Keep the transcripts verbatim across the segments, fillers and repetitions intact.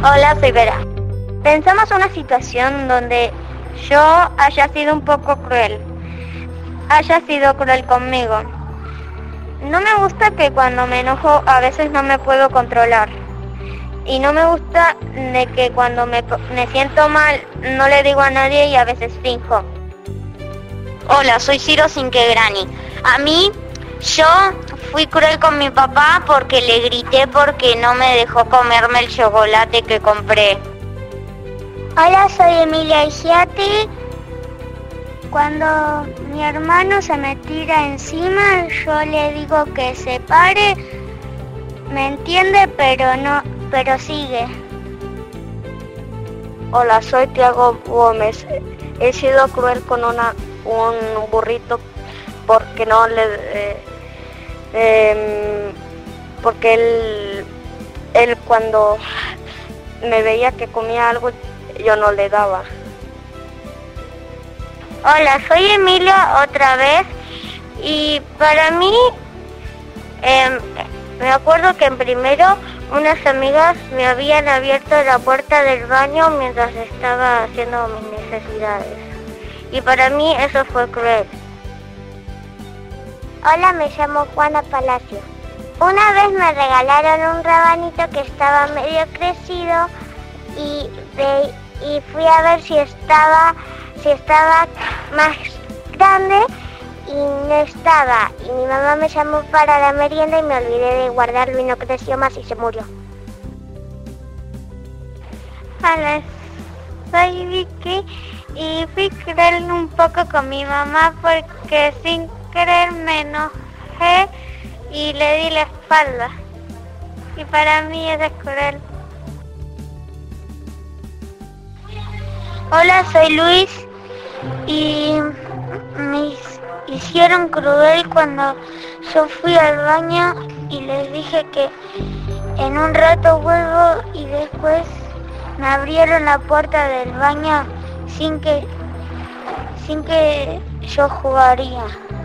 Hola, soy Vera. Pensamos una situación donde yo haya sido un poco cruel, haya sido cruel conmigo. No me gusta que cuando me enojo a veces no me puedo controlar. Y no me gusta de que cuando me, me siento mal no le digo a nadie y a veces finjo. Hola, soy Ciro Cinquegrani. A mí, yo fui cruel con mi papá porque le grité porque no me dejó comerme el chocolate que compré. Hola, soy Emilia Igiati. Cuando mi hermano se me tira encima, yo le digo que se pare. Me entiende, pero no, pero sigue. Hola, soy Tiago Gómez. He sido cruel con una un burrito porque no le eh, eh, porque él él cuando me veía que comía algo yo no le daba. Hola, soy Emilia otra vez y para mí eh, me acuerdo que en primero unas amigas me habían abierto la puerta del baño mientras estaba haciendo mis necesidades. Y para mí eso fue cruel. Hola, me llamo Juana Palacio. Una vez me regalaron un rabanito que estaba medio crecido y, de, y fui a ver si estaba, si estaba más grande y no estaba. Y mi mamá me llamó para la merienda y me olvidé de guardarlo y no creció más y se murió. Hola, soy Vicky. Y fui cruel un poco con mi mamá porque sin querer me enojé y le di la espalda. Y para mí eso es cruel. Hola, soy Luis y me hicieron cruel cuando yo fui al baño y les dije que en un rato vuelvo y después me abrieron la puerta del baño sin que sin que yo jugaría.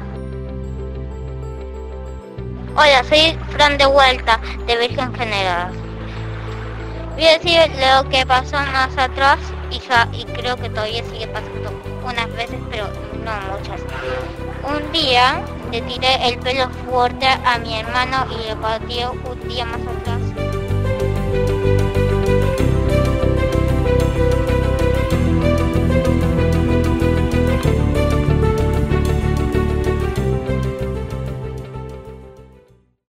Hola, soy Fran de vuelta, de Virgen General. Voy a decir lo que pasó más atrás y, ya, y creo que todavía sigue pasando unas veces, pero no muchas. Un día le tiré el pelo fuerte a mi hermano y le pateé un día más atrás.